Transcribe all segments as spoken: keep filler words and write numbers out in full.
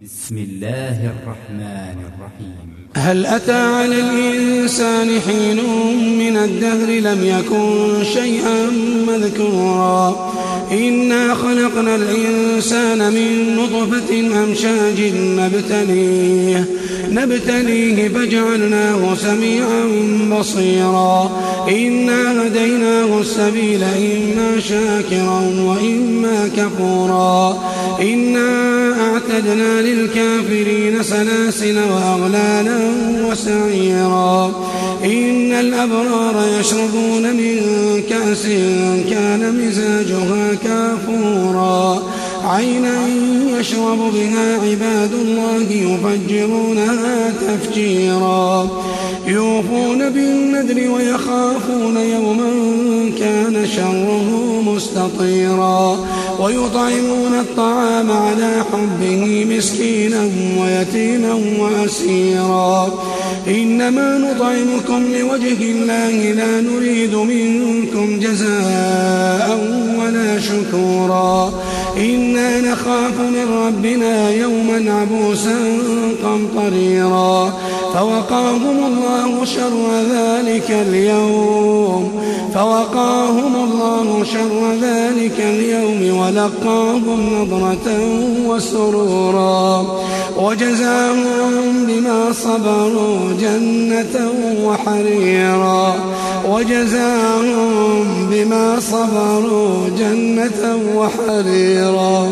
بسم الله الرحمن الرحيم. هل أتى على الإنسان حين من الدهر لم يكن شيئا مذكورا إنا خلقنا الإنسان من نطفة أمشاج نبتليه نبتليه فجعلناه سميعا بصيرا إنا هديناه السبيل إما شاكرا وإما كفورا إنا أعتدنا للكافرين سلاسل وأغلالا وسعيرا إن الأبرار يشربون من كأس كان مزاجها كافورا عينا يشرب بها عباد الله يفجرونها تفجيرا يوفون بالنذر ويخافون يوما كان شره مستطيرا ويطعمون الطعام على حبه مسكينا ويتيما وأسيرا إنما نطعمكم لوجه الله لا نريد منكم جزاء ولا شكورا إنا نخاف من ربنا يوما عبوسا قمطريرا فوقاهم الله شر ذلك اليوم فوقاهم الله شر ذلك اليوم ولقاهم نضرة وسرورا وجزاهم بما صبروا جنة وحريرا وجزاهم بما صبروا جنة وحريرا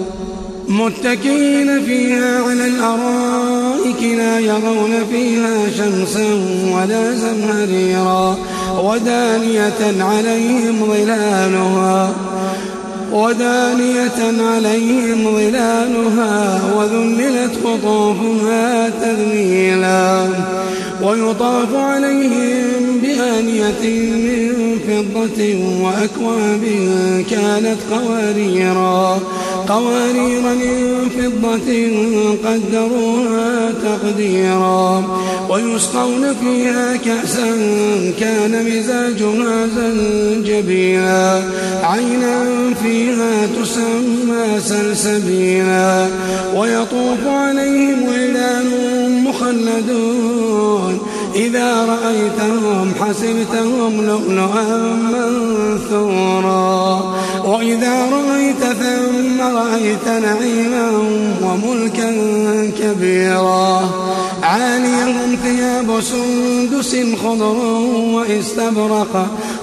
متكئين فيها على الأرائك لا يرون فيها شمسا ولا زمهريرا ودانية عليهم ظلالها ودانية عليهم ظلالها وذللت قطوفها تذليلا ويطاف عليهم بآنية من فضة وأكواب كانت قواريرا قوارير من فضة قدروها تقديرا ويسقون فيها كأسا كان مزاجها زنجبيلا عينا فيها تسمى سلسبيلا ويطوف عليهم ولدان مخلدون إذا رأيتهم حسبتهم لؤلؤا منثورا وإذا رأيت ثم رأيت نعيما وملكا كبيرا عاليهم ثياب سندس خضر واستبرق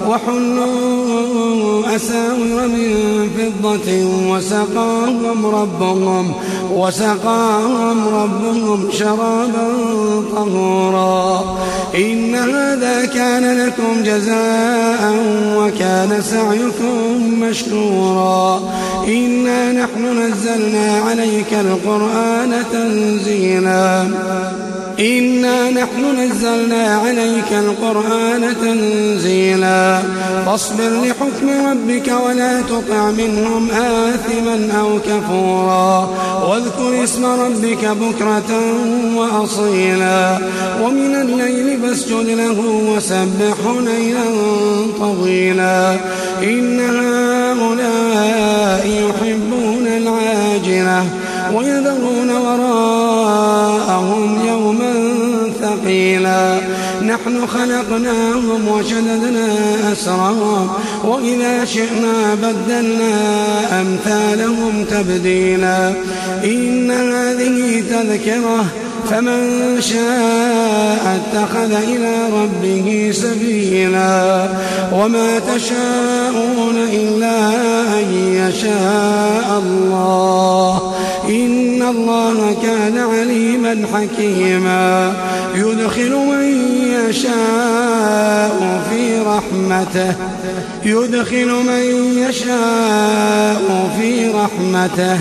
وحلوا أساور من فضة وسقاهم ربهم وسقاهم ربهم شرابا طهورا إن هذا كان لكم جزاء وكان سعيكم مشكورا إنا نحن نزلنا عليك القرآن تنزيلا إنا نحن نزلنا عليك القرآن تنزيلا فاصبر لحكم ربك ولا تطع منهم آثما أو كفورا واذكر اسم ربك بكرة وأصيلا ومن الليل فاسجد له وسبح ليلا طويلا إن هؤلاء يحبون العاجلة ويذرون وراءهم يوما ثقيلا نحن خلقناهم وشددنا أسرهم وإذا شئنا بدلنا أمثالهم تبديلا إن هذه تذكرة فمن شاء اتخذ إلى ربه سبيلا وما تشاءون إلا أن يشاء الله إن الله كان عليما حكيما يدخل من يشاء في رحمته يدخل من يشاء في رحمته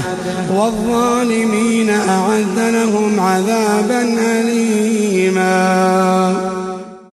والظالمين أعد لهم عذابا أليما.